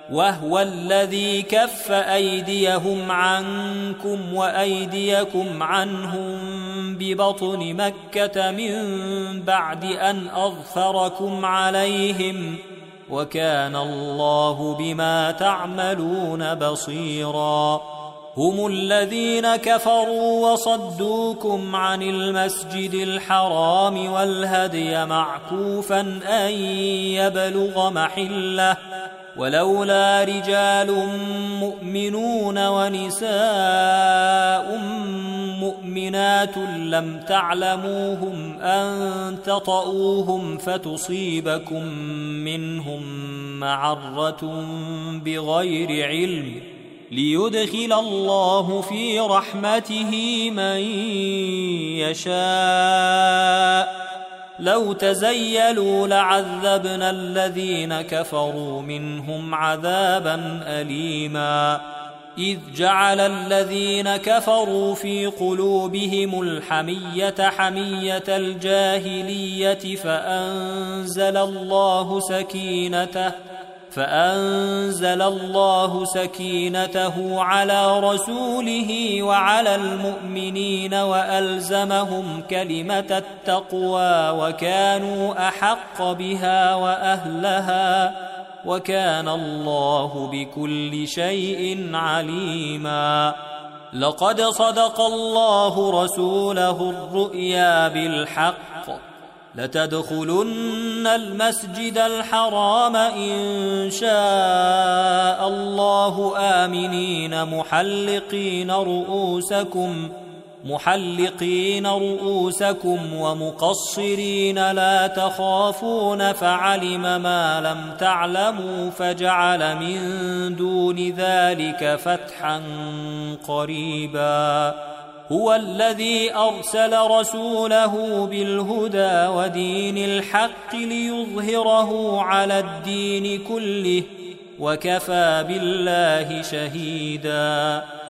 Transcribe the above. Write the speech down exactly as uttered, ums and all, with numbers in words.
وهو الذي كف أيديهم عنكم وأيديكم عنهم ببطن مكة من بعد أن أظفركم عليهم وكان الله بما تعملون بصيرا. هم الذين كفروا وصدوكم عن المسجد الحرام والهدي معكوفا أن يبلغ محله ولولا رجال مؤمنون ونساء مؤمنات لم تعلموهم أن تطؤوهم فتصيبكم منهم معرة بغير علم ليدخل الله في رحمته من يشاء. لو تزيلوا لعذبنا الذين كفروا منهم عذابا أليما. إذ جعل الذين كفروا في قلوبهم الحمية حمية الجاهلية فأنزل الله سكينته فأنزل الله سكينته على رسوله وعلى المؤمنين وألزمهم كلمة التقوى وكانوا أحق بها وأهلها وكان الله بكل شيء عليما. لقد صدق الله رسوله الرؤيا بالحق لتدخلن المسجد الحرام إن شاء الله آمنين محلقين رؤوسكم محلقين رؤوسكم ومقصرين لا تخافون فعلم ما لم تعلموا فجعل من دون ذلك فتحا قريبا. هو الذي أرسل رسوله بالهدى ودين الحق ليظهره على الدين كله وكفى بالله شهيدا.